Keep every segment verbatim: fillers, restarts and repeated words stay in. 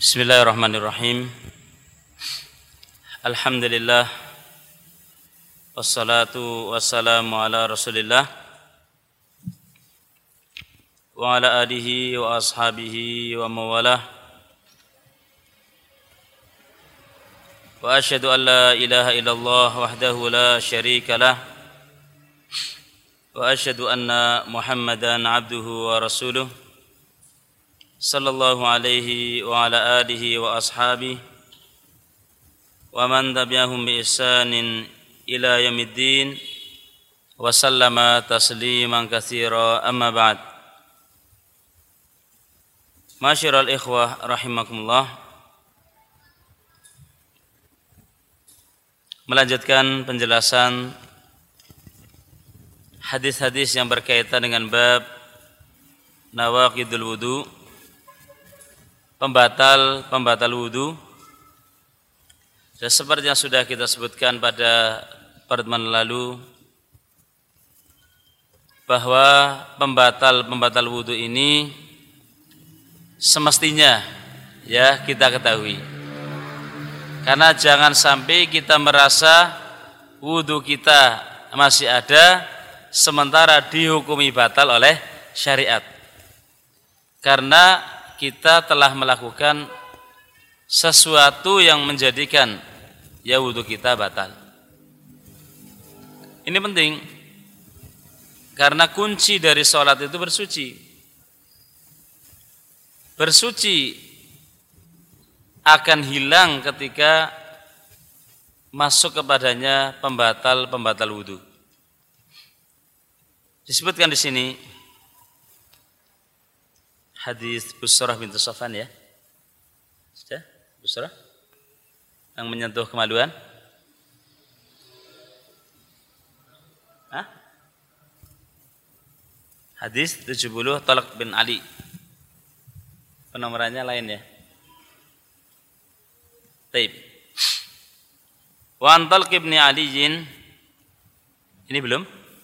Bismillahirrahmanirrahim. Alhamdulillah. Wassalatu wassalamu ala Rasulillah wa ala alihi wa ashabihi wa mawalah. Wa asyhadu an la ilaha illallah wahdahu la syarika lah. Wa asyhadu anna Muhammadan abduhu wa rasuluh. Sallallahu alaihi wa ala alihi wa ashabihi wa man tabi'ahum bi ihsanin ila yaumiddin wa sallama tasliman katsira, amma ba'd. Masyiral ikhwah rahimakumullah. Melanjutkan penjelasan hadis-hadis yang berkaitan dengan bab nawaqidul wudu, pembatal pembatal wudu. Dan seperti yang sudah kita sebutkan pada pertemuan lalu, bahwa pembatal-pembatal wudu ini semestinya ya kita ketahui. Karena jangan sampai kita merasa wudu kita masih ada sementara dihukumi batal oleh syariat. Karena kita telah melakukan sesuatu yang menjadikan ya wudu kita batal. Ini penting, karena kunci dari sholat itu bersuci. Bersuci akan hilang ketika masuk kepadanya pembatal-pembatal wudu. Disebutkan di sini hadis Busrah bintu Safwan ya. Sudah? Busrah yang menyentuh kemaluan. Hah? Hadis tujuh puluh Talq bin Ali. Penomorannya lain ya. Taib. Wa an Talq bin Aliin. Ini belum?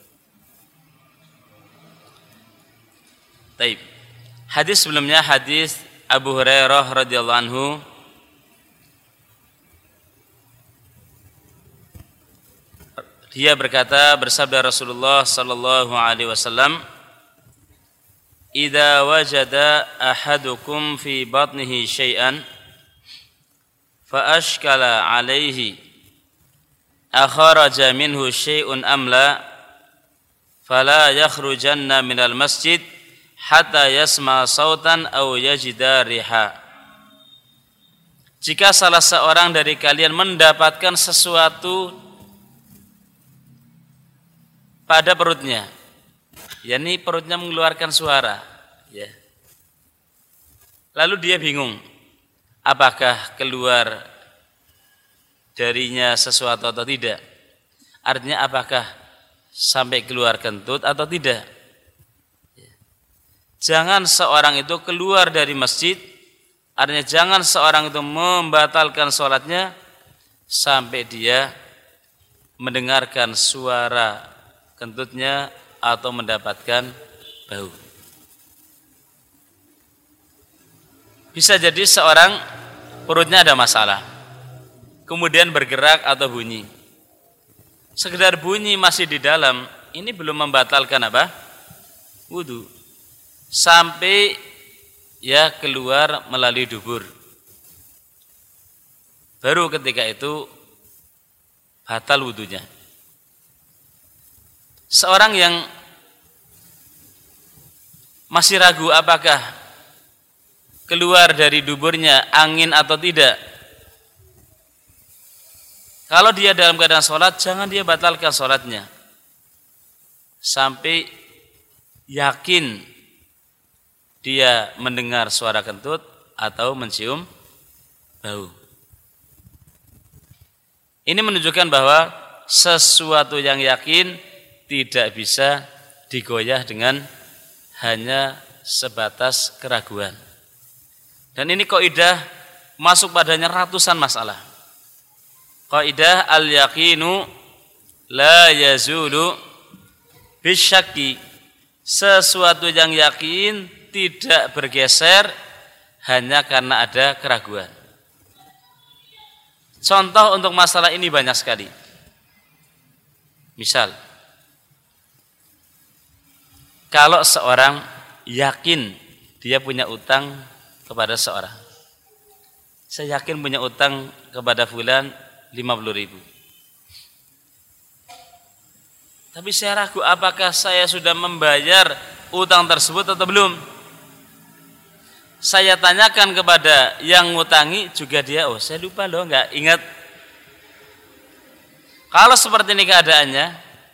Taib. Hadis sebelumnya hadis Abu Hurairah radhiyallahu anhu. Dia berkata, bersabda Rasulullah sallallahu alaihi wasallam, "Idza wajada ahadukum fi batnihi syai'an fa ashkala 'alaihi akharaja minhu syai'un am la fala yakhrujanna minal masjid hatta yasma sautan aw yajida riha." Jika salah seorang dari kalian mendapatkan sesuatu pada perutnya, yakni perutnya mengeluarkan suara, ya. Lalu dia bingung, apakah keluar darinya sesuatu atau tidak? Artinya apakah sampai keluar kentut atau tidak? Jangan seorang itu keluar dari masjid, artinya jangan seorang itu membatalkan sholatnya sampai dia mendengarkan suara kentutnya atau mendapatkan bau. Bisa jadi seorang perutnya ada masalah, kemudian bergerak atau bunyi. Sekedar bunyi masih di dalam, ini belum membatalkan apa? Wudu. Sampai ya keluar melalui dubur. Baru ketika itu batal wudunya. Seorang yang masih ragu apakah keluar dari duburnya angin atau tidak, kalau dia dalam keadaan sholat, jangan dia batalkan sholatnya sampai yakin dia mendengar suara kentut atau mencium bau. Ini menunjukkan bahwa sesuatu yang yakin tidak bisa digoyah dengan hanya sebatas keraguan. Dan ini kaidah masuk padanya ratusan masalah. Kaidah al-yaqinu la yazulu bisyakki. Sesuatu yang yakin tidak bergeser hanya karena ada keraguan. Contoh untuk masalah ini banyak sekali. Misal, kalau seorang yakin dia punya utang kepada seorang, saya yakin punya utang kepada fulan lima puluh ribu. Tapi saya ragu apakah saya sudah membayar utang tersebut atau belum. Saya tanyakan kepada yang ngutangi juga dia, oh saya lupa loh, nggak ingat. Kalau seperti ini keadaannya,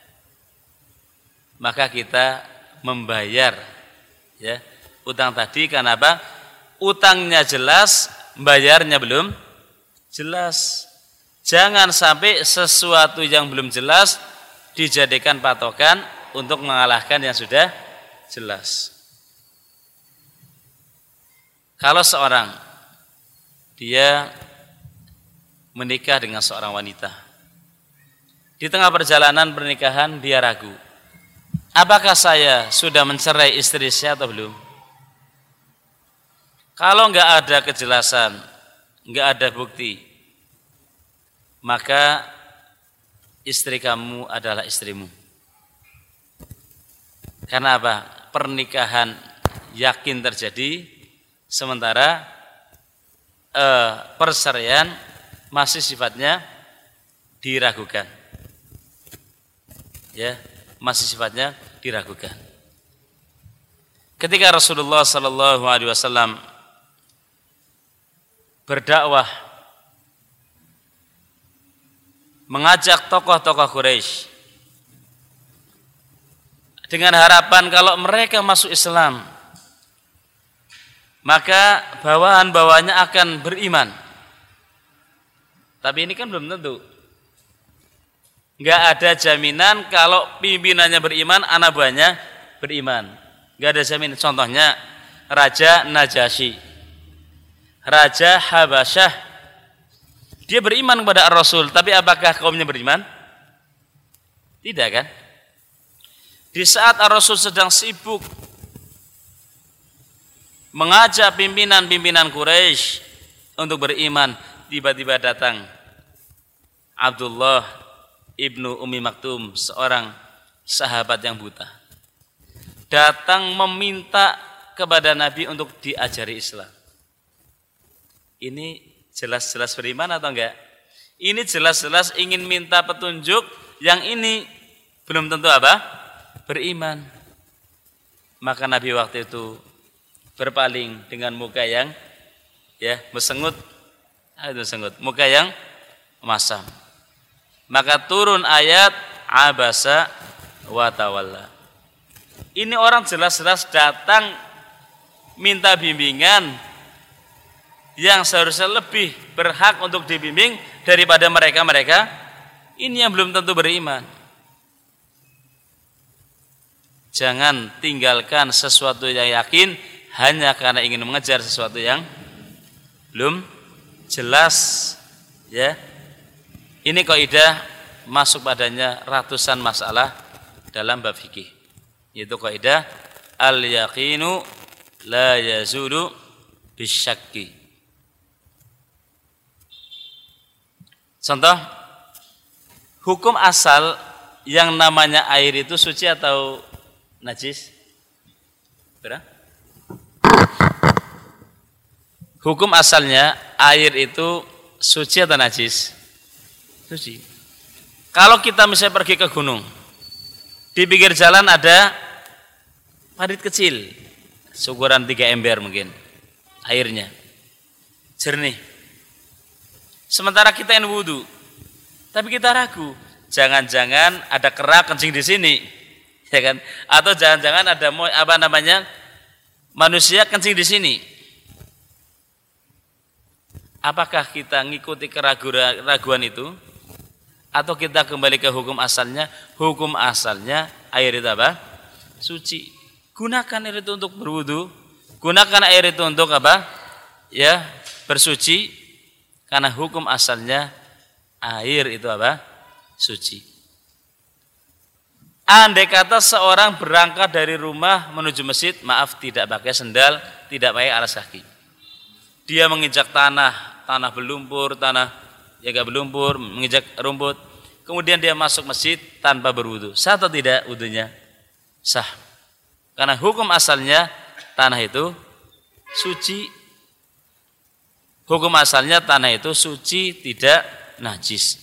maka kita membayar ya utang tadi. Karena apa? Utangnya jelas, bayarnya belum jelas. Jangan sampai sesuatu yang belum jelas dijadikan patokan untuk mengalahkan yang sudah jelas. Kalau seorang dia menikah dengan seorang wanita, di tengah perjalanan pernikahan dia ragu, apakah saya sudah mencerai istri saya atau belum? Kalau enggak ada kejelasan, enggak ada bukti, maka istri kamu adalah istrimu. Karena apa? Pernikahan yakin terjadi, sementara eh, perceraian masih sifatnya diragukan. Ya, masih sifatnya diragukan. Ketika Rasulullah sallallahu alaihi wasallam berdakwah, mengajak tokoh-tokoh Quraisy dengan harapan kalau mereka masuk Islam, maka bawahan-bawahannya akan beriman. Tapi ini kan belum tentu. Enggak ada jaminan kalau pimpinannya beriman, anak buahnya beriman. Enggak ada jaminan. Contohnya Raja Najasyi, Raja Habasyah, dia beriman kepada Rasul, tapi apakah kaumnya beriman? Tidak kan? Di saat Rasul sedang sibuk mengajak pimpinan-pimpinan Quraisy untuk beriman, tiba-tiba datang Abdullah ibnu Ummi Maktum, seorang sahabat yang buta, datang meminta kepada Nabi untuk diajari Islam. Ini jelas-jelas beriman atau enggak? Ini jelas-jelas ingin minta petunjuk, yang ini belum tentu apa? Beriman. Maka Nabi waktu itu berpaling dengan muka yang ya mesengut, itu sengut, muka yang masam. Maka turun ayat abasa wa tawalla. Ini orang jelas-jelas datang minta bimbingan yang seharusnya lebih berhak untuk dibimbing daripada mereka-mereka ini yang belum tentu beriman. Jangan tinggalkan sesuatu yang yakin hanya karena ingin mengejar sesuatu yang belum jelas, ya. Ini kaidah masuk padanya ratusan masalah dalam bab fikih. Yaitu kaidah al-yaqinu la yazulu bisyakki. Contoh, hukum asal yang namanya air itu suci atau najis? Berapa? Hukum asalnya air itu suci atau najis? Suci. Kalau kita misalnya pergi ke gunung, di pinggir jalan ada parit kecil, seukuran tiga ember mungkin, airnya jernih. Sementara kita yang wudu, tapi kita ragu, jangan-jangan ada kera kencing di sini, ya kan? Atau jangan-jangan ada apa namanya manusia kencing di sini. Apakah kita ngikuti keraguan itu, atau kita kembali ke hukum asalnya? Hukum asalnya air itu apa? Suci. Gunakan air itu untuk berwudu, gunakan air itu untuk apa? Ya, bersuci. Karena hukum asalnya air itu apa? Suci. Andai kata seorang berangkat dari rumah menuju masjid, maaf tidak pakai sendal, tidak pakai alas kaki. dia menginjak tanah, tanah berlumpur, tanah ya gak berlumpur, menginjak rumput, kemudian dia masuk masjid tanpa berwudu, sah atau tidak wudunya? Sah. Karena hukum asalnya tanah itu suci. Hukum asalnya tanah itu suci, tidak najis.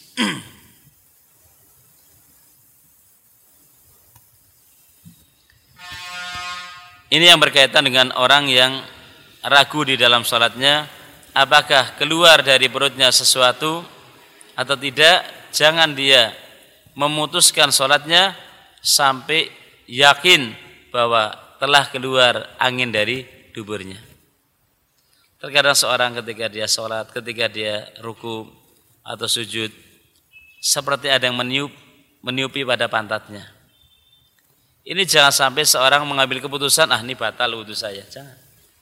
Ini yang berkaitan dengan orang yang ragu di dalam sholatnya, apakah keluar dari perutnya sesuatu atau tidak. Jangan dia memutuskan sholatnya sampai yakin bahwa telah keluar angin dari duburnya. Terkadang seorang ketika dia sholat, ketika dia ruku atau sujud, seperti ada yang meniup, meniupi pada pantatnya. Ini jangan sampai seorang mengambil keputusan, ah ini batal wudhu saya. Jangan.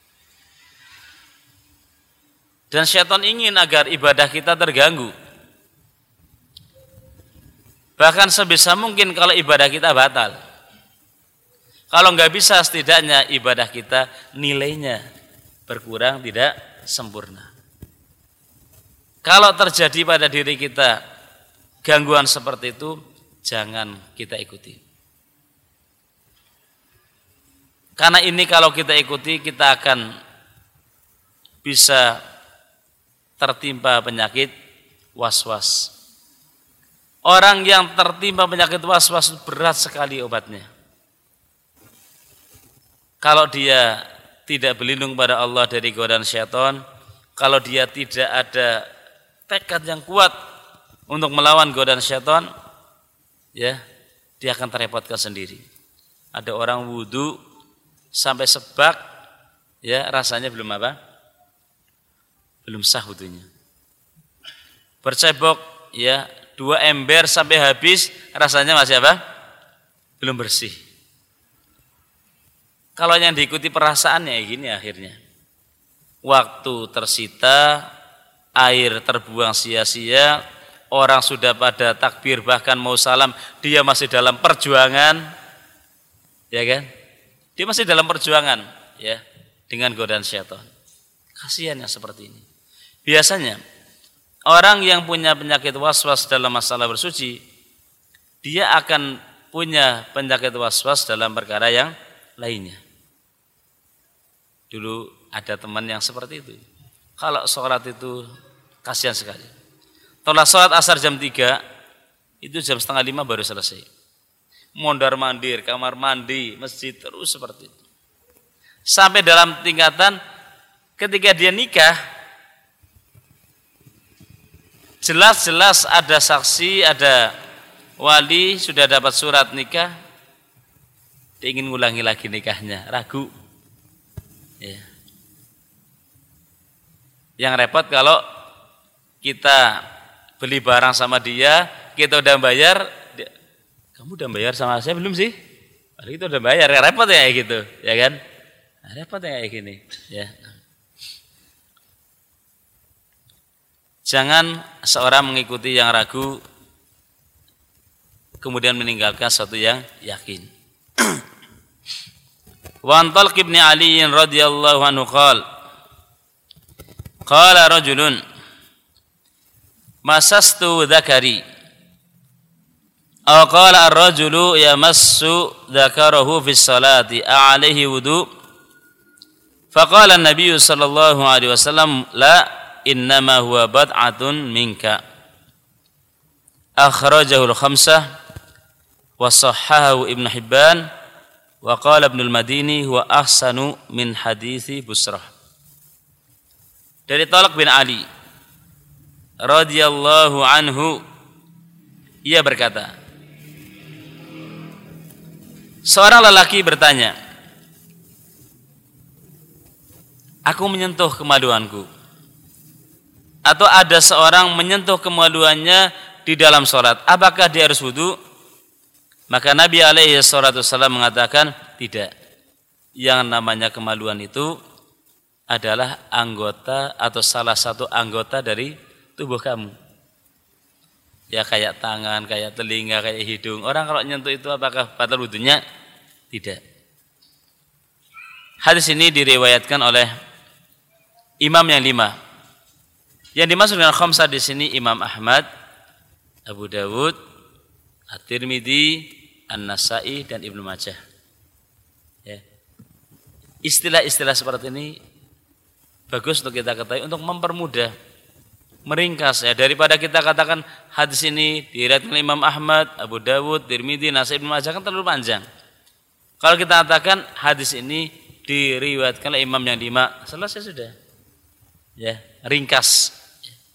Dan syaitan ingin agar ibadah kita terganggu. Bahkan sebisa mungkin kalau ibadah kita batal. Kalau nggak bisa, setidaknya ibadah kita nilainya berkurang, tidak sempurna. Kalau terjadi pada diri kita gangguan seperti itu, jangan kita ikuti. Karena ini kalau kita ikuti, kita akan bisa tertimpa penyakit was-was. Orang yang tertimpa penyakit was-was berat sekali obatnya. Kalau dia tidak berlindung pada Allah dari godaan syaitan, kalau dia tidak ada tekad yang kuat untuk melawan godaan syaitan, ya, dia akan terrepotkan sendiri. Ada orang wudu sampai sebak, ya, rasanya belum apa? Belum sah wudunya. Bercebok, ya, dua ember sampai habis, rasanya masih apa? Belum bersih. Kalau yang diikuti perasaannya ya gini akhirnya. Waktu tersita, air terbuang sia-sia, orang sudah pada takbir bahkan mau salam, dia masih dalam perjuangan, ya kan? Dia masih dalam perjuangan, ya, dengan godaan syaitan. Kasihan yang seperti ini. Biasanya orang yang punya penyakit was-was dalam masalah bersuci, dia akan punya penyakit was-was dalam perkara yang lainnya. Dulu ada teman yang seperti itu. Kalau sholat itu kasihan sekali. Setelah sholat asar jam tiga, itu jam setengah lima baru selesai. Mondar-mandir, kamar mandi, masjid, terus seperti itu. Sampai dalam tingkatan ketika dia nikah, jelas-jelas ada saksi, ada wali, sudah dapat surat nikah, dia ingin ngulangi lagi nikahnya, ragu. Ya. Yang repot kalau kita beli barang sama dia, kita udah bayar, dia, kamu udah bayar sama saya belum sih? Padahal kita udah bayar, ya repot ya kayak gitu, ya kan? Nah, repot ya kayak gini, ya. Jangan seorang mengikuti yang ragu kemudian meninggalkan sesuatu yang yakin. Wa an Talq bin Ali radhiyallahu anhu qala qala rajulun masastu dzakari aw qala ar-rajulu yamassu dzakarahu fi sholati a'alaihi wudu faqala an-nabiy sallallahu alaihi wasallam la innama huwa bad'atun minka akhrajahu al-khamsah wa sahhahu Ibnu Hibban wa qala Ibnul Madini huwa ahsanu min hadithi Busrah. Dari Talq bin Ali radhiyallahu anhu, ia berkata, seorang lelaki bertanya, aku menyentuh kemaluanku, atau ada seorang menyentuh kemaluannya di dalam sholat, apakah dia harus wudu? Maka Nabi alaihi salatu wasallam mengatakan, tidak. Yang namanya kemaluan itu adalah anggota atau salah satu anggota dari tubuh kamu. Ya kayak tangan, kayak telinga, kayak hidung. Orang kalau nyentuh itu apakah batal wudunya? Tidak. Hadis ini diriwayatkan oleh imam yang lima. Yang dimaksud dengan khamsah di sini Imam Ahmad, Abu Dawud, At-Tirmidzi, An-Nasa'i dan Ibnu Majah. Ya. Istilah-istilah seperti ini bagus untuk kita ketahui untuk mempermudah, meringkas ya, daripada kita katakan hadis ini diriwayatkan Imam Ahmad, Abu Dawud, Tirmidzi, Nasa'i, Ibnu Majah kan terlalu panjang. Kalau kita katakan hadis ini diriwayatkan oleh imam yang lima, selesai sudah. Ya, ringkas.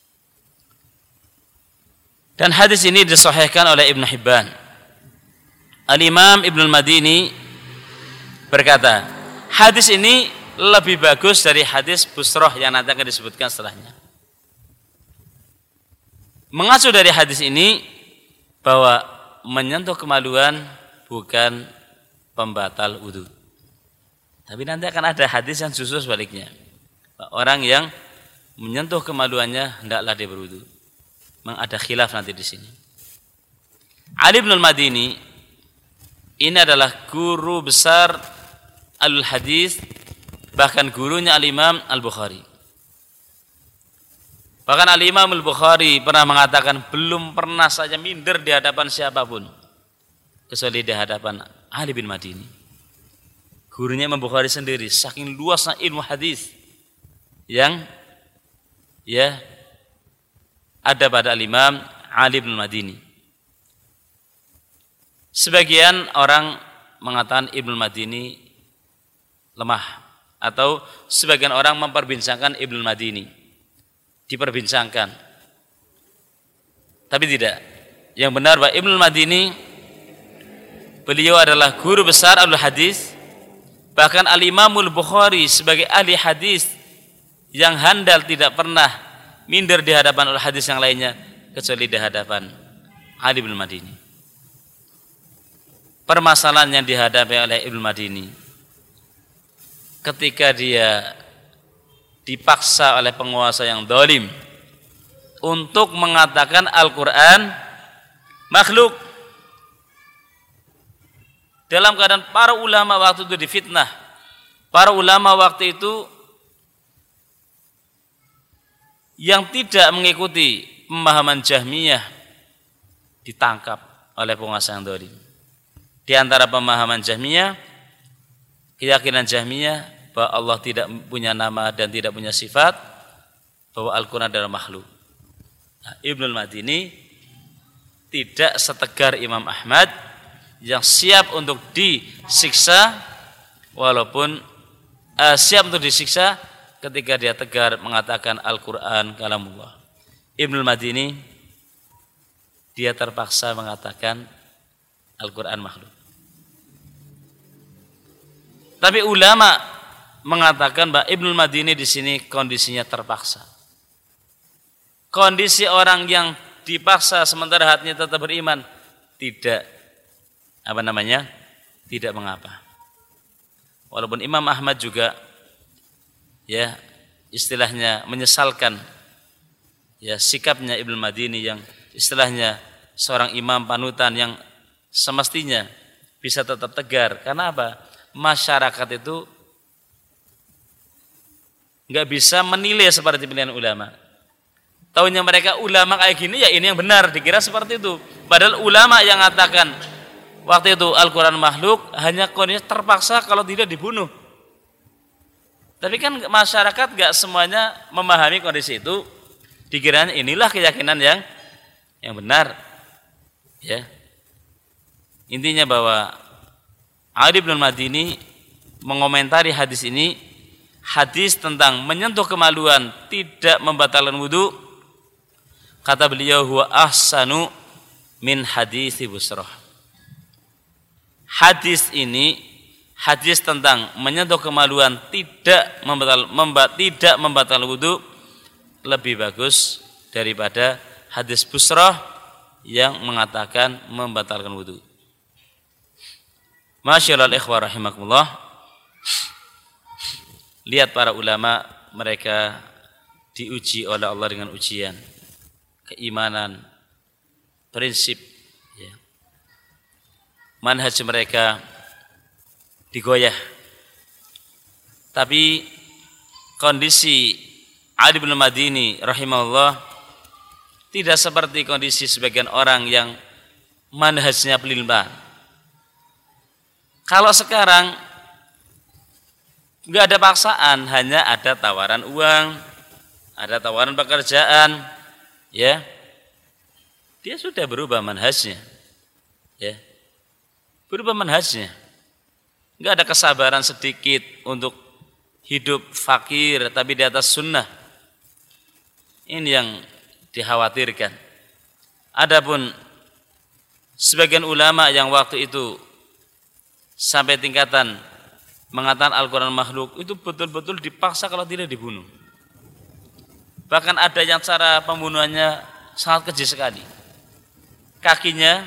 Dan hadis ini disahihkan oleh Ibnu Hibban. Al-Imam Ibnu Madini berkata, hadis ini lebih bagus dari hadis Busrah yang nanti akan disebutkan setelahnya. Mengacu dari hadis ini bahwa menyentuh kemaluan bukan pembatal wudu. Tapi nanti akan ada hadis yang justru sebaliknya. Orang yang menyentuh kemaluannya hendaklah dia berwudu. Memang ada khilaf nanti di sini. Ali bin Al-Madini ini adalah guru besar al-hadis, bahkan gurunya Al-Imam Al-Bukhari. Bahkan Al-Imam Al-Bukhari pernah mengatakan belum pernah saja minder di hadapan siapapun kecuali di hadapan Ali bin Madini. Gurunya Imam Bukhari sendiri, saking luasnya ilmu hadis yang ya ada pada Al-Imam Ali bin Madini. Sebagian orang mengatakan Ibnu Madini lemah, atau sebagian orang memperbincangkan Ibnu Madini, diperbincangkan. Tapi tidak. Yang benar bahwa Ibnu Madini beliau adalah guru besar al-hadis, bahkan Al-Imamul Bukhari sebagai ahli hadis yang handal tidak pernah minder di hadapan al-hadis yang lainnya kecuali di hadapan Ali bin Madini. Permasalahan yang dihadapi oleh Ibnu Madini ketika dia dipaksa oleh penguasa yang zalim untuk mengatakan Al-Quran makhluk, dalam keadaan para ulama waktu itu difitnah. Para ulama waktu itu yang tidak mengikuti pemahaman Jahmiyah ditangkap oleh penguasa yang zalim. Di antara pemahaman Jahmiyah, keyakinan Jahmiyah bahwa Allah tidak punya nama dan tidak punya sifat, bahwa Al-Quran adalah makhluk. Nah, Ibnu Madini tidak setegar Imam Ahmad yang siap untuk disiksa, walaupun uh, siap untuk disiksa ketika dia tegar mengatakan Al-Quran kalamullah. Ibnu Madini dia terpaksa mengatakan Al-Quran makhluk. Tapi ulama mengatakan bahwa Ibnu Madini di sini kondisinya terpaksa. Kondisi orang yang dipaksa sementara hatinya tetap beriman tidak apa namanya? Tidak mengapa. Walaupun Imam Ahmad juga ya istilahnya menyesalkan ya sikapnya Ibnu Madini yang istilahnya seorang imam panutan yang semestinya bisa tetap tegar. Karena apa? Masyarakat itu nggak bisa menilai seperti pilihan ulama. Taunya mereka ulama kayak gini ya ini yang benar, dikira seperti itu. Padahal ulama yang mengatakan waktu itu Al-Quran makhluk hanya kondisi terpaksa kalau tidak dibunuh. Tapi kan masyarakat gak semuanya memahami kondisi itu. Dikiranya inilah keyakinan yang yang benar. Ya. Intinya bahwa Ali bin Madini mengomentari hadis ini, hadis tentang menyentuh kemaluan tidak membatalkan wudu. Kata beliau, huwa ahsanu min hadis Busrah. Hadis ini, hadis tentang menyentuh kemaluan tidak membatal, membat, tidak membatalkan wudu lebih bagus daripada hadis Busrah yang mengatakan membatalkan wudu. Masyaallah ikhwah rahimakumullah. Lihat para ulama, mereka diuji oleh Allah dengan ujian keimanan, prinsip, ya. Manhaj mereka digoyah. Tapi kondisi Ali bin Madini rahimahullah tidak seperti kondisi sebagian orang yang manhajnya pelin-pelan. Kalau sekarang nggak ada paksaan, hanya ada tawaran uang, ada tawaran pekerjaan, ya, dia sudah berubah manhajnya, ya, berubah manhajnya. Nggak ada kesabaran sedikit untuk hidup fakir tapi di atas sunnah. Ini yang dikhawatirkan. Adapun sebagian ulama yang waktu itu sampai tingkatan mengatakan Al-Quran makhluk, itu betul-betul dipaksa kalau tidak dibunuh. Bahkan ada yang cara pembunuhannya sangat keji sekali. Kakinya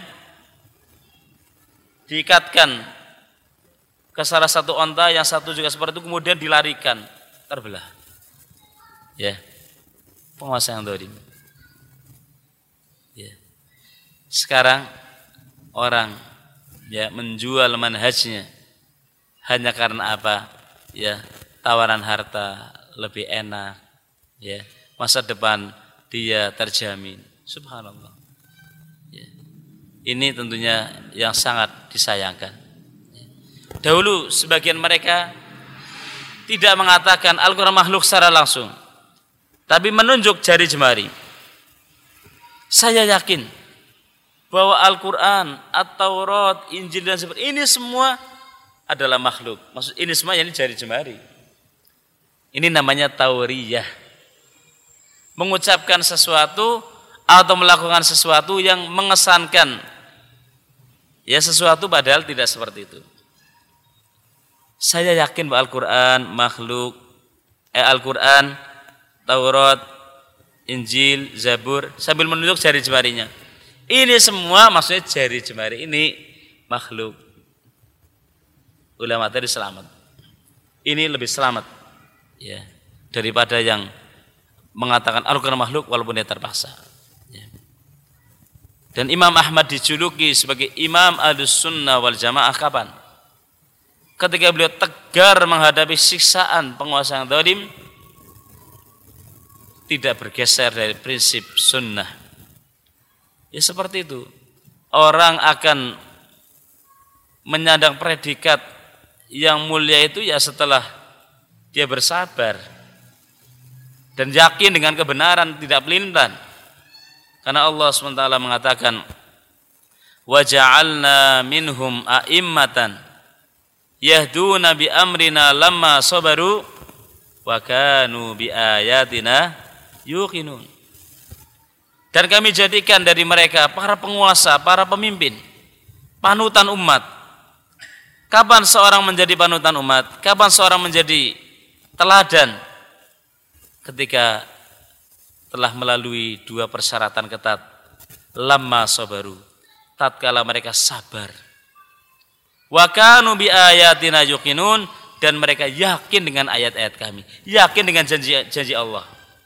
diikatkan ke salah satu onta, yang satu juga seperti itu, kemudian dilarikan, terbelah. Ya, penguasa yang zalim. Ya. Sekarang orang ya menjual manhajnya hanya karena apa? Ya, tawaran harta lebih enak, ya, masa depan dia terjamin. Subhanallah. Ya. Ini tentunya yang sangat disayangkan. Ya. Dahulu sebagian mereka tidak mengatakan Al-Quran makhluk secara langsung, tapi menunjuk jari jemari. Saya yakin bahwa Al-Quran, At-Taurat, Injil dan sebagainya ini semua adalah makhluk. Maksud ini semua yang jari jemari. Ini namanya tauriyah. Mengucapkan sesuatu atau melakukan sesuatu yang mengesankan ya sesuatu padahal tidak seperti itu. Saya yakin bahwa Al-Quran makhluk, eh, Al-Quran, Taurat, Injil, Zabur, sambil menunjuk jari jemarinya. Ini semua maksudnya jari jemari ini makhluk. Ulama tadi selamat. Ini lebih selamat ya daripada yang mengatakan Al-Quran makhluk walaupun dia terpaksa. Ya. Dan Imam Ahmad dijuluki sebagai Imam Ahlus-Sunnah wal Jamaah kapan? Ketika beliau tegar menghadapi siksaan penguasa yang zalim, tidak bergeser dari prinsip sunnah. Ya seperti itu. Orang akan menyandang predikat yang mulia itu ya setelah dia bersabar dan yakin dengan kebenaran, tidak pelin-pelan. Karena Allah subhanahu wa taala mengatakan wa ja'alna minhum a'immatan yahduna bi amrina lamma sabaru wa kanu bi ayatina yuqinun. Dan kami jadikan dari mereka para penguasa, para pemimpin, panutan umat. Kapan seorang menjadi panutan umat? Kapan seorang menjadi teladan? Ketika telah melalui dua persyaratan ketat. Lamma sabaru, tatkala mereka sabar. Wa kanu bi ayatina yuqinun, dan mereka yakin dengan ayat-ayat kami, yakin dengan janji-janji Allah.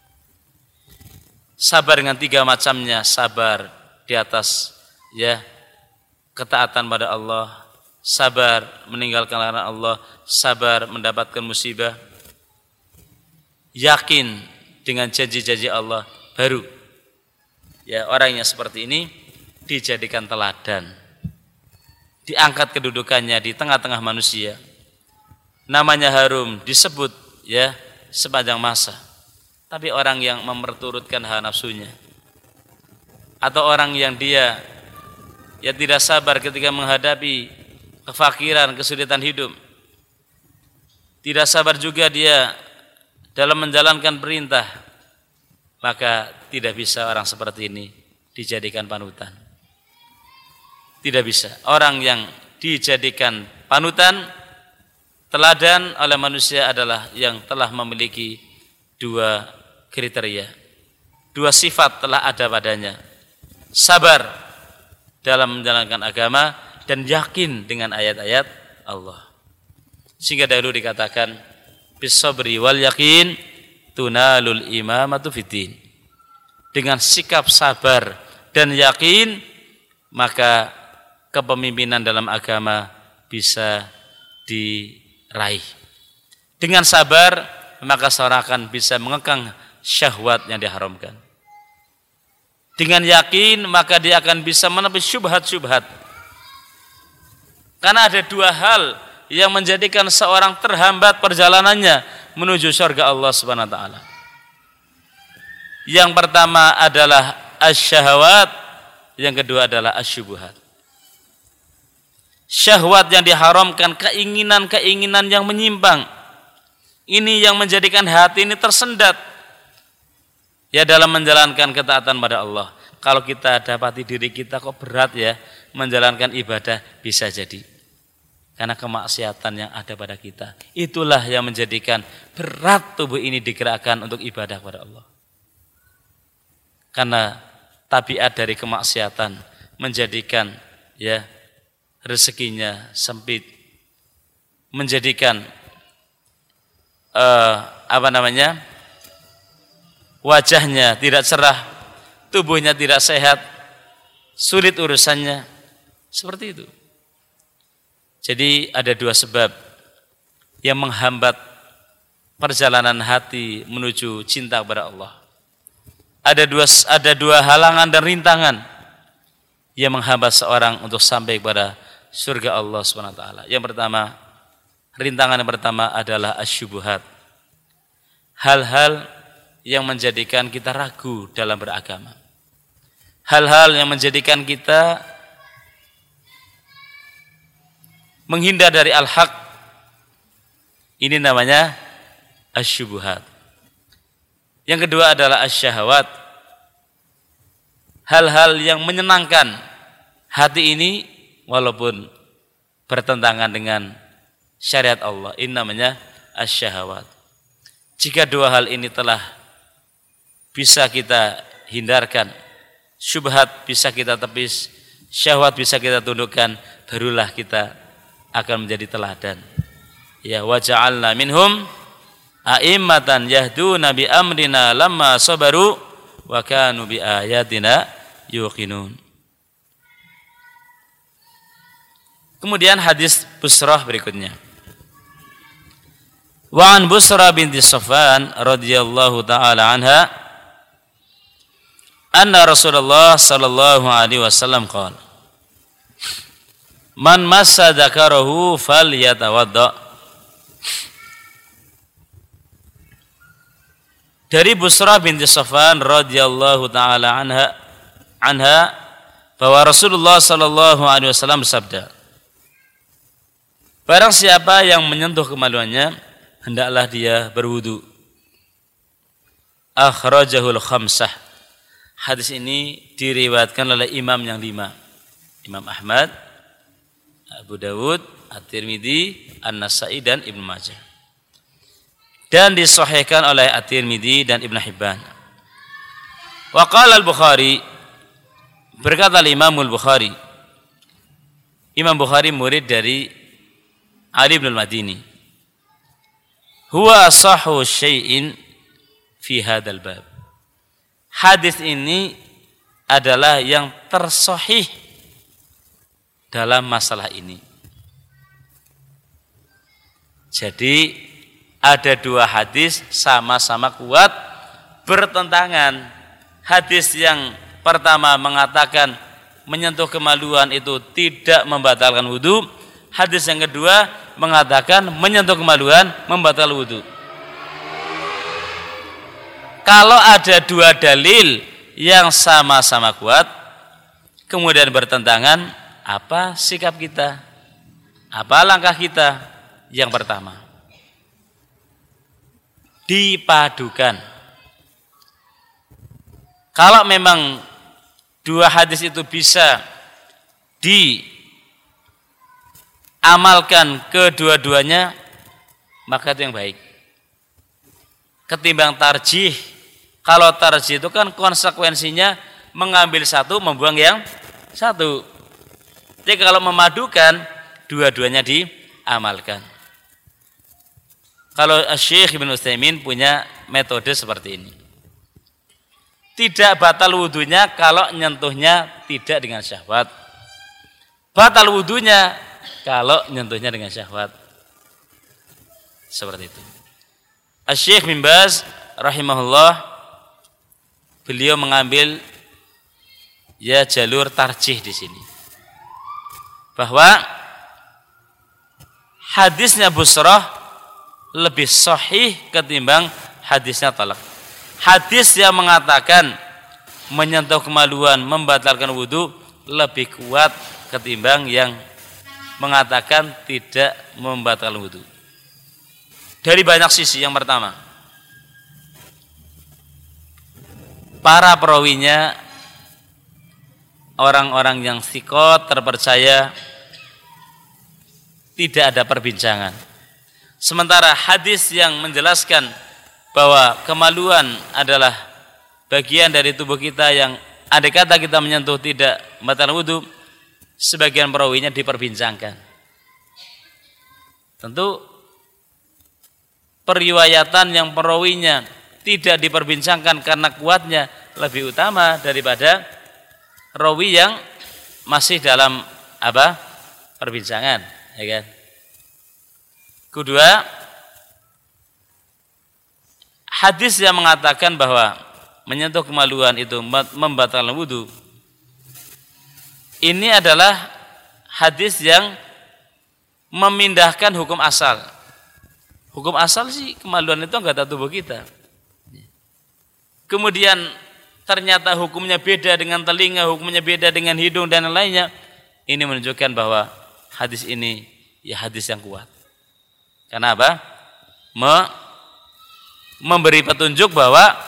Sabar dengan tiga macamnya, sabar di atas ya ketaatan pada Allah, sabar meninggalkan larangan Allah, sabar mendapatkan musibah, yakin dengan janji-janji Allah, baru ya orang yang seperti ini dijadikan teladan, diangkat kedudukannya di tengah-tengah manusia, namanya harum, disebut ya sepanjang masa. Tapi orang yang memperturutkan hawa nafsunya, atau orang yang dia ya tidak sabar ketika menghadapi kefakiran, kesulitan hidup, tidak sabar juga dia dalam menjalankan perintah, maka tidak bisa orang seperti ini dijadikan panutan. Tidak bisa. Orang yang dijadikan panutan, teladan oleh manusia adalah yang telah memiliki dua kriteria, dua sifat telah ada padanya: sabar dalam menjalankan agama dan yakin dengan ayat-ayat Allah. Sehingga dahulu dikatakan bisabri wal yakin tunalul imamatu fiddin. Dengan sikap sabar dan yakin maka kepemimpinan dalam agama bisa diraih. Dengan sabar maka seorang akan bisa mengekang syahwat yang diharamkan. Dengan yakin maka dia akan bisa menepis syubhat-syubhat. Karena ada dua hal yang menjadikan seorang terhambat perjalanannya menuju surga Allah Subhanahu wa taala. Yang pertama adalah asyahwat, yang kedua adalah asyubuhat. Syahwat yang diharamkan, keinginan-keinginan yang menyimpang. Ini yang menjadikan hati ini tersendat ya dalam menjalankan ketaatan pada Allah. Kalau kita dapati diri kita kok berat ya menjalankan ibadah, bisa jadi karena kemaksiatan yang ada pada kita. Itulah yang menjadikan berat tubuh ini digerakkan untuk ibadah kepada Allah. Karena tabiat dari kemaksiatan menjadikan ya rezekinya sempit, menjadikan uh, apa namanya wajahnya tidak cerah, tubuhnya tidak sehat, sulit urusannya, seperti itu. Jadi ada dua sebab yang menghambat perjalanan hati menuju cinta kepada Allah. Ada dua ada dua halangan dan rintangan yang menghambat seorang untuk sampai kepada surga Allah subhanahu wa taala. Yang pertama, rintangan yang pertama adalah asyubuhat. Hal-hal yang menjadikan kita ragu dalam beragama. Hal-hal yang menjadikan kita menghindar dari al-haq. Ini namanya asyubuhat. Yang kedua adalah asyahwat. Hal-hal yang menyenangkan hati ini walaupun bertentangan dengan syariat Allah. Ini namanya asyahwat. Jika dua hal ini telah bisa kita hindarkan, syubhat bisa kita tepis, syahwat bisa kita tundukkan, barulah kita akan menjadi teladan. Ya, wa ja'alna minhum a'immatan yahduna bi amrina lamma sabaru wa kanu bi ayatina yuqinun. Kemudian hadis Busrah berikutnya. Wa an Busrah binti Safwan radhiyallahu taala anha anna Rasulullah sallallahu alaihi wasallam qala man massa dzakarahu falyatawadda. Dari Busrah binti Safwan radhiyallahu taala anha anha bahwa Rasulullah sallallahu alaihi wasallam bersabda, barang siapa yang menyentuh kemaluannya, hendaklah dia berwudu. Akhrajahul khamsah. Hadis ini diriwayatkan oleh imam yang lima. Imam Ahmad, Abu Dawud, At-Tirmidzi, An-Nasa'i dan Ibnu Majah. Dan disahihkan oleh At-Tirmidzi dan Ibnu Hibban. Wa qala Al-Bukhari, berkata Imam Al-Bukhari. Imam Bukhari murid dari Ali bin Al-Madini. Huwa asahhu syai'in fi hadzal bab. Hadis ini adalah yang tersahih dalam masalah ini. Jadi ada dua hadis sama-sama kuat bertentangan. Hadis yang pertama mengatakan menyentuh kemaluan itu tidak membatalkan wudu. Hadis yang kedua mengatakan menyentuh kemaluan membatalkan wudu. Kalau ada dua dalil yang sama-sama kuat kemudian bertentangan, apa sikap kita? Apa langkah kita? Yang pertama, dipadukan. Kalau memang dua hadis itu bisa diamalkan kedua-duanya, maka itu yang baik. Ketimbang tarjih. Kalau tarjih itu kan konsekuensinya mengambil satu, membuang yang satu. Jadi kalau memadukan, dua-duanya diamalkan. Kalau Syekh Ibnu Utsaimin punya metode seperti ini. Tidak batal wudunya kalau nyentuhnya tidak dengan syahwat. Batal wudunya kalau nyentuhnya dengan syahwat. Seperti itu. Syekh bin Baz rahimahullah beliau mengambil ya jalur tarjih di sini. Bahwa hadisnya Busrah lebih sahih ketimbang hadisnya talak. Hadis yang mengatakan menyentuh kemaluan membatalkan wudu lebih kuat ketimbang yang mengatakan tidak membatalkan wudu. Dari banyak sisi. Yang pertama, para perawinya orang-orang yang thiqat terpercaya, tidak ada perbincangan. Sementara hadis yang menjelaskan bahwa kemaluan adalah bagian dari tubuh kita yang andai kata kita menyentuh tidak membatalkan wudu, sebagian perawinya diperbincangkan. Tentu periwayatan yang perawinya tidak diperbincangkan karena kuatnya lebih utama daripada rawi yang masih dalam apa? Perbincangan, ya kan? Kedua, hadis yang mengatakan bahwa menyentuh kemaluan itu membatalkan wudu, ini adalah hadis yang memindahkan hukum asal. Hukum asal sih kemaluan itu anggota tubuh kita. Kemudian ternyata hukumnya beda dengan telinga, hukumnya beda dengan hidung dan lainnya. Ini menunjukkan bahwa hadis ini ya hadis yang kuat. Karena apa? Me memberi petunjuk bahwa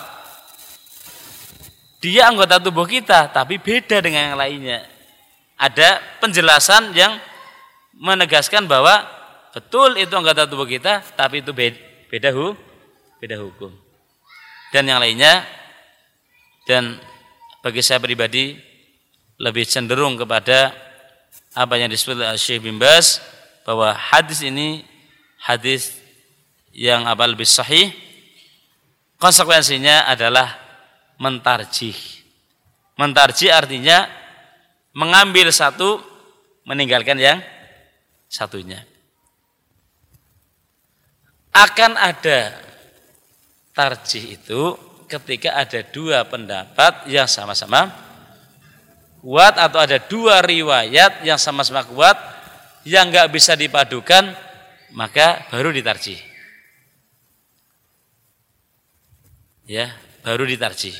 dia anggota tubuh kita, tapi beda dengan yang lainnya. Ada penjelasan yang menegaskan bahwa betul itu anggota tubuh kita, tapi itu beda, beda, hu, beda hukum. Dan yang lainnya, dan bagi saya pribadi lebih cenderung kepada apa yang disebut oleh Syekh bin Baz, bahwa hadis ini hadis yang apa lebih sahih. Konsekuensinya adalah mentarjih. Mentarjih artinya mengambil satu, meninggalkan yang satunya. Akan ada tarjih itu ketika ada dua pendapat yang sama-sama kuat, atau ada dua riwayat yang sama-sama kuat yang nggak bisa dipadukan, maka baru ditarjih. Ya, baru ditarjih.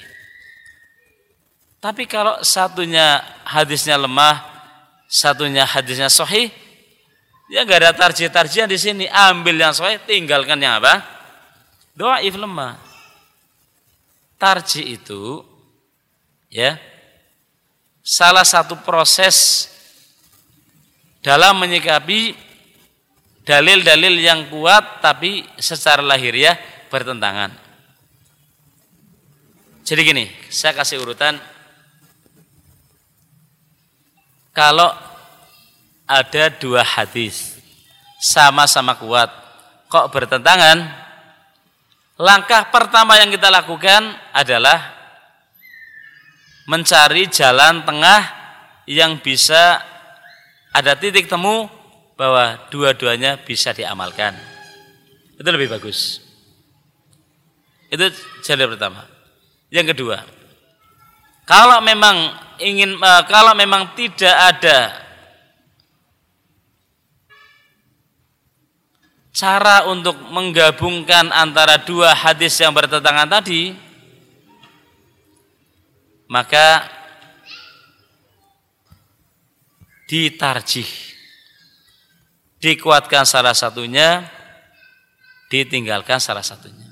Tapi kalau satunya hadisnya lemah, satunya hadisnya sahih, ya nggak ada tarjih-tarjihan di sini. Ambil yang sahih, tinggalkan yang apa? Dhaif, lemah. Tarjih itu ya salah satu proses dalam menyikapi dalil-dalil yang kuat tapi secara lahiriah bertentangan. Jadi gini, saya kasih urutan. Kalau ada dua hadis sama-sama kuat kok bertentangan, langkah pertama yang kita lakukan adalah mencari jalan tengah yang bisa ada titik temu bahwa dua-duanya bisa diamalkan. Itu lebih bagus. Itu jalan pertama. Yang kedua, kalau memang ingin kalau memang tidak ada cara untuk menggabungkan antara dua hadis yang bertentangan tadi, maka ditarjih, dikuatkan salah satunya, ditinggalkan salah satunya.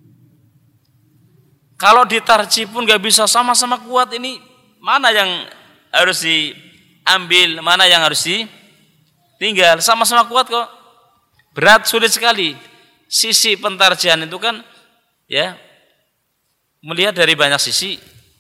Kalau ditarjih pun nggak bisa sama-sama kuat, ini mana yang harus diambil, mana yang harus ditinggal? Sama-sama kuat kok. Berat, sulit sekali. Sisi pentarjihan itu kan ya melihat dari banyak sisi.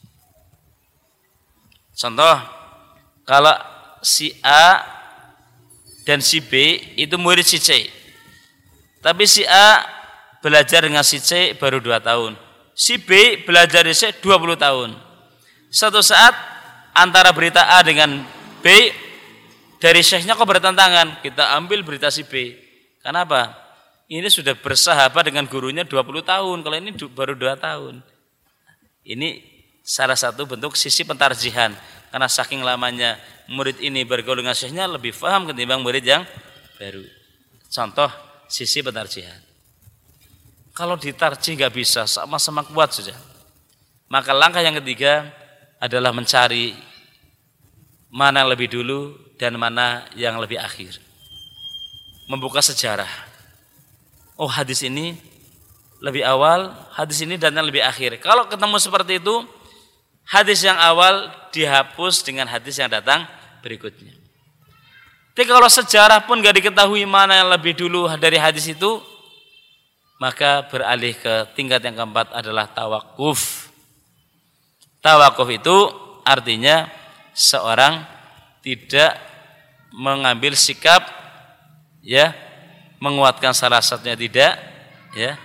Contoh, kalau si A dan si B itu murid si C, tapi si A belajar dengan si C baru dua tahun, si B belajar dari C dua puluh tahun. Suatu saat antara berita A dengan B dari syekhnya kok bertentangan, kita ambil berita si B. Kenapa? Ini sudah bersahabat dengan gurunya dua puluh tahun, kalau ini baru dua tahun. Ini salah satu bentuk sisi pentarjihan, karena saking lamanya murid ini bergaul dengan syekhnya lebih paham ketimbang murid yang baru. Contoh sisi pentarjihan. Kalau ditarjih nggak bisa, sama-sama kuat saja. Maka langkah yang ketiga adalah mencari mana yang lebih dulu dan mana yang lebih akhir. Membuka sejarah. Oh, hadis ini lebih awal, hadis ini dan yang lebih akhir. Kalau ketemu seperti itu, hadis yang awal dihapus dengan hadis yang datang berikutnya. Tapi kalau sejarah pun gak diketahui mana yang lebih dulu dari hadis itu, maka beralih ke tingkat yang keempat adalah tawakuf. Tawakuf itu artinya seorang tidak mengambil sikap ya menguatkan salah satunya, tidak ya.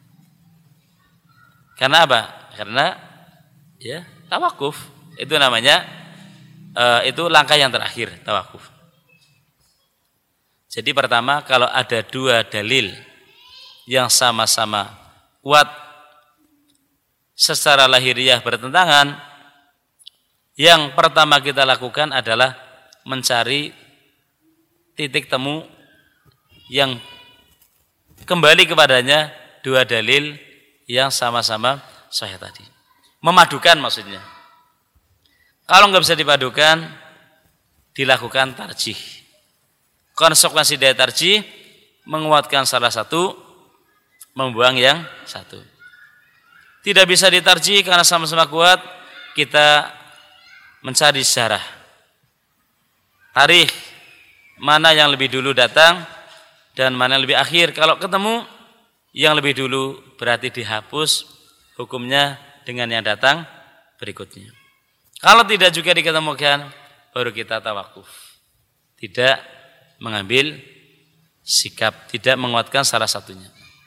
Karena apa? Karena ya tawakuf itu namanya e, itu langkah yang terakhir, tawakuf. Jadi pertama, kalau ada dua dalil yang sama-sama kuat secara lahiriah bertentangan, yang pertama kita lakukan adalah mencari titik temu yang kembali kepadanya dua dalil yang sama-sama sahih tadi. Memadukan maksudnya. Kalau nggak bisa dipadukan, dilakukan tarjih. Konsekuensi dari tarjih menguatkan salah satu, membuang yang satu. Tidak bisa ditarjih karena sama-sama kuat, kita mencari sejarah. Tarikh mana yang lebih dulu datang dan mana yang lebih akhir. Kalau ketemu yang lebih dulu berarti dihapus hukumnya dengan yang datang berikutnya. Kalau tidak juga diketemukan, baru kita tawakuf. Tidak mengambil sikap, tidak menguatkan salah satunya.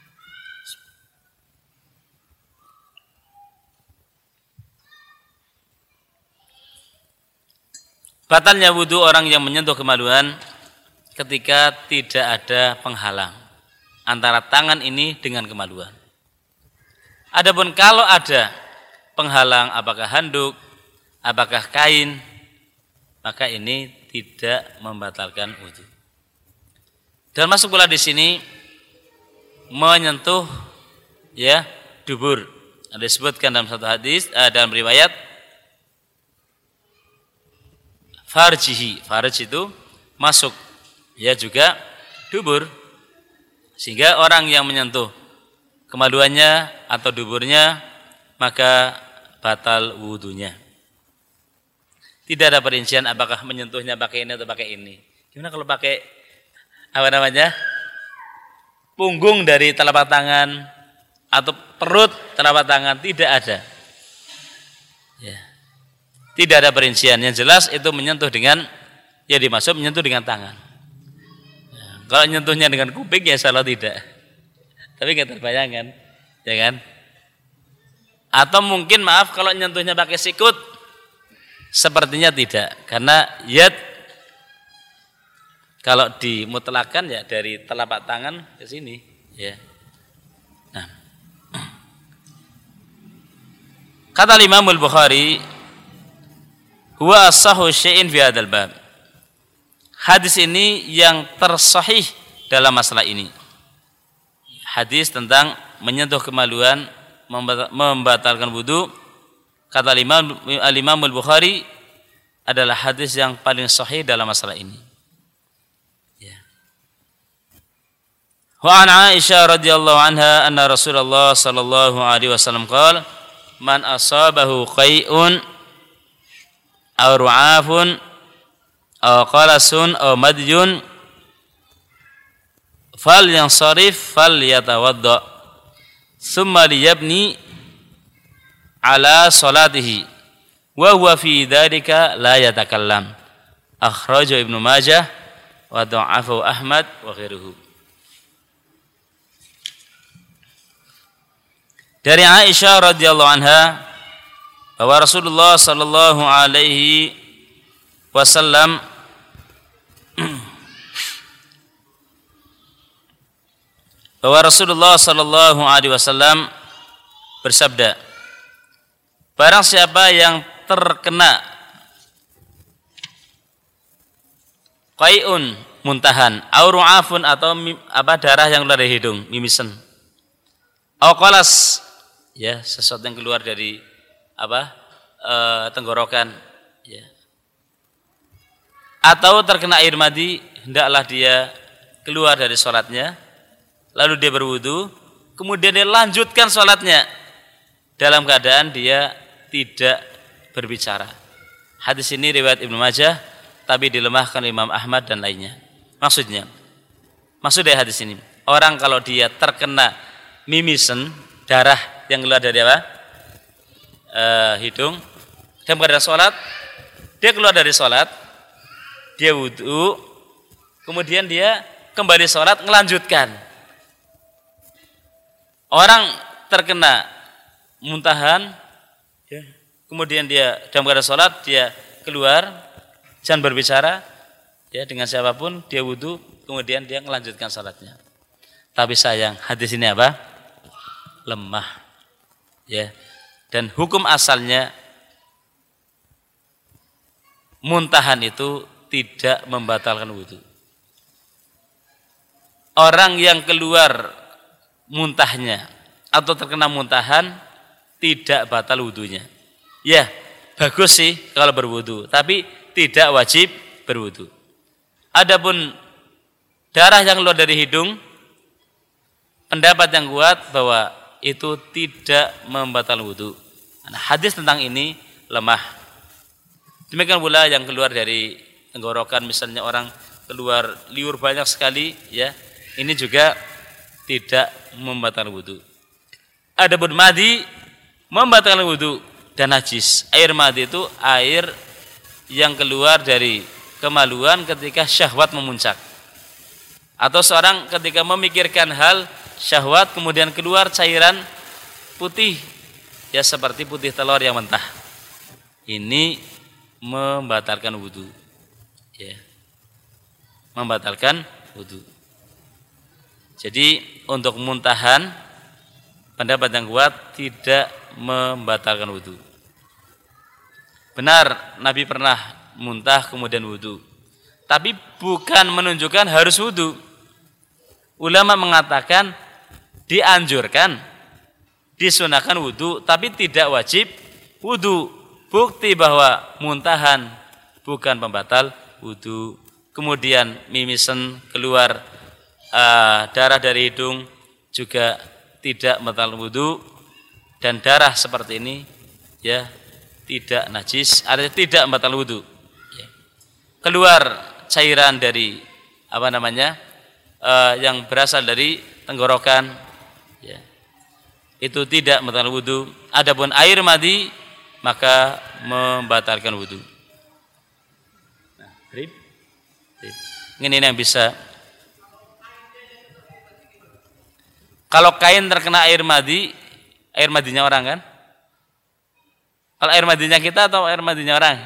Batalnya wudu orang yang menyentuh kemaluan ketika tidak ada penghalang antara tangan ini dengan kemaluan. Adapun kalau ada penghalang, apakah handuk, apakah kain, maka ini tidak membatalkan wudu. Dan masuk pula di sini menyentuh ya dubur. Ada disebutkan dalam satu hadis, eh, dalam riwayat farjihi, farj itu masuk, ya juga dubur. Sehingga orang yang menyentuh kemaluannya atau duburnya maka batal wudunya. Tidak ada perincian apakah menyentuhnya pakai ini atau pakai ini. Gimana kalau pakai apa namanya? Punggung dari telapak tangan atau perut telapak tangan, tidak ada. Ya. Tidak ada perincian. Yang jelas itu menyentuh dengan, ya dimaksud menyentuh dengan tangan. Ya, kalau menyentuhnya dengan kuping ya salah tidak. Tapi nggak terbayangkan, ya kan? Atau mungkin maaf kalau menyentuhnya pakai sikut, sepertinya tidak, karena yad kalau dimutlakan ya dari telapak tangan ke sini, ya. Nah, kata Imam Al-Bukhari, huwa as-sahhu syai'in fi hadzal bab. Hadis ini yang tersahih dalam masalah ini. Hadis tentang menyentuh kemaluan membatalkan wudu, kata Imam Al-Imam Al-Bukhari adalah hadis yang paling sahih dalam masalah ini. Wa an Aisyah radhiyallahu anha anna Rasulullah sallallahu alaihi wasallam qala man asabahu qai'un aw ru'afun aw qalasun aw madyun falyansarif falyatawadda thumma liyabni ala salatihi wa huwa fi dzalika la yatakallam. Akhrajahu Ibnu Majah wa dha'afahu Ahmad wa ghairuhu. Dari Aisyah radhiyallahu anha bahwa Rasulullah sallallahu alaihi wasallam bahwa Rasulullah sallallahu alaihi wasallam bersabda, Barang siapa yang terkena qai'un muntahan, au ru'afun atau apa darah yang keluar dari hidung, mimisen. Au qalas, ya, sesuatu yang keluar dari apa? E, tenggorokan, ya. Atau terkena air madi, hendaklah dia keluar dari salatnya, lalu dia berwudu, kemudian dia lanjutkan salatnya dalam keadaan dia tidak berbicara. Hadis ini riwayat Ibnu Majah, tapi dilemahkan Imam Ahmad dan lainnya. Maksudnya, maksud dari hadis ini, orang kalau dia terkena mimisen, darah yang keluar dari apa? E, hidung, dalam keadaan sholat, dia keluar dari sholat, dia wudu, kemudian dia kembali sholat, melanjutkan. Orang terkena muntahan, ya, kemudian dia dalam keadaan sholat, dia keluar, jangan berbicara, ya, dengan siapapun, dia wudu, kemudian dia melanjutkan salatnya. Tapi sayang, hadis ini apa? Lemah, ya. Dan hukum asalnya muntahan itu tidak membatalkan wudu. Orang yang keluar muntahnya atau terkena muntahan tidak batal wudunya. Ya, bagus sih kalau berwudu, tapi tidak wajib berwudu. Adapun darah yang keluar dari hidung, pendapat yang kuat bahwa itu tidak membatalkan wudu. Nah, hadis tentang ini lemah. Demikian pula yang keluar dari tenggorokan, misalnya orang keluar liur banyak sekali, ya, ini juga tidak membatalkan wudu. Adapun madi membatalkan wudu dan najis. Air madi itu air yang keluar dari kemaluan ketika syahwat memuncak, atau seorang ketika memikirkan hal syahwat kemudian keluar cairan putih, ya, seperti putih telur yang mentah, ini membatalkan wudu, ya, membatalkan wudu. Jadi untuk muntahan, pendapat yang kuat tidak membatalkan wudu. Benar, Nabi pernah muntah kemudian wudu, tapi bukan menunjukkan harus wudu. Ulama mengatakan dianjurkan, disunahkan wudu, tapi tidak wajib wudu. Bukti bahwa muntahan bukan pembatal wudu. Kemudian mimisen keluar uh, darah dari hidung juga tidak membatalkan wudu, dan darah seperti ini, ya, tidak najis, artinya tidak membatalkan wudu. Ya. Keluar cairan dari apa namanya uh, yang berasal dari tenggorokan, ya, itu tidak membatalkan wudu. Adapun air madi maka membatalkan wudu. Nah, rib, rib. Ini yang bisa. Kalau kain terkena air madi, air madinya orang kan? Kalau air madinya kita atau air madinya orang?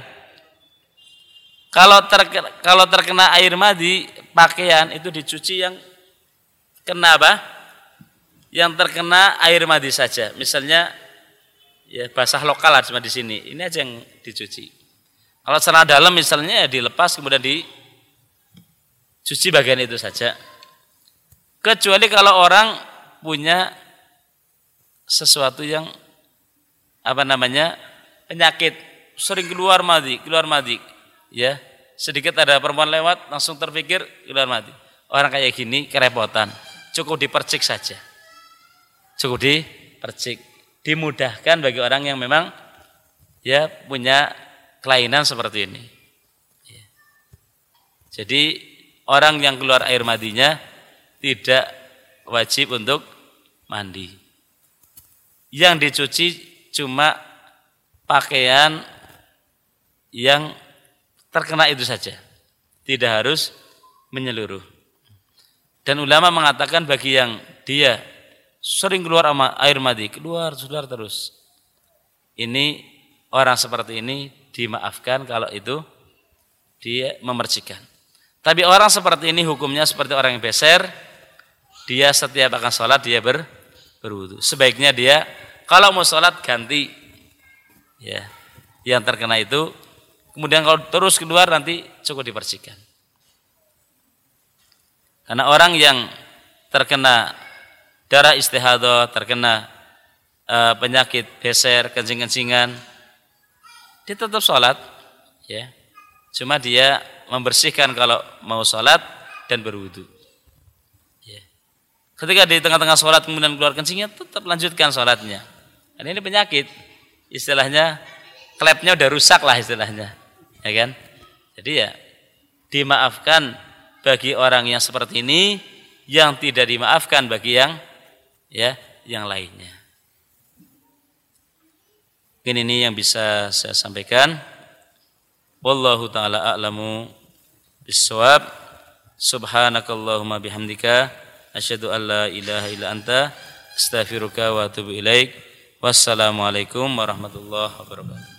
Kalau terkena, kalau terkena air madi pakaian itu dicuci yang kena apa? Yang terkena air madi saja. Misalnya, ya, basah lokal lah cuma di sini. Ini aja yang dicuci. Kalau celana dalam misalnya, ya, dilepas kemudian dicuci bagian itu saja. Kecuali kalau orang punya sesuatu yang apa namanya penyakit, sering keluar madi, keluar madi, ya, sedikit ada perempuan lewat langsung terpikir keluar madi. Orang kayak gini kerepotan, cukup dipercik saja, cukup dipercik, dimudahkan bagi orang yang memang, ya, punya kelainan seperti ini. Ya. Jadi orang yang keluar air madinya tidak wajib untuk mandi. Yang dicuci cuma pakaian yang terkena itu saja, tidak harus menyeluruh. Dan ulama mengatakan bagi yang dia sering keluar air madi, keluar keluar terus, ini orang seperti ini dimaafkan kalau itu dia memercikan. Tapi orang seperti ini hukumnya seperti orang yang beser, dia setiap akan sholat dia ber, berwudu. Sebaiknya dia kalau mau sholat ganti ya, yang terkena itu, kemudian kalau terus keluar nanti cukup dibersihkan. Karena orang yang terkena darah istihadah, terkena uh, penyakit beser, kencing-kencingan, dia tetap sholat, ya. Cuma dia membersihkan kalau mau sholat dan berwudu. Ya. Ketika di tengah-tengah sholat kemudian keluar kencingnya, tetap lanjutkan sholatnya. Dan ini penyakit, istilahnya klepnya udah rusak lah istilahnya, ya kan? Jadi ya dimaafkan bagi orang yang seperti ini, yang tidak dimaafkan bagi yang ya yang lainnya. Mungkin ini yang bisa saya sampaikan. Wallahu taala a'lamu bissawab. Subhanakallahumma bihamdika asyhadu an la ilaha illa anta astaghfiruka wa atubu ilaik. Wassalamualaikum warahmatullahi wabarakatuh.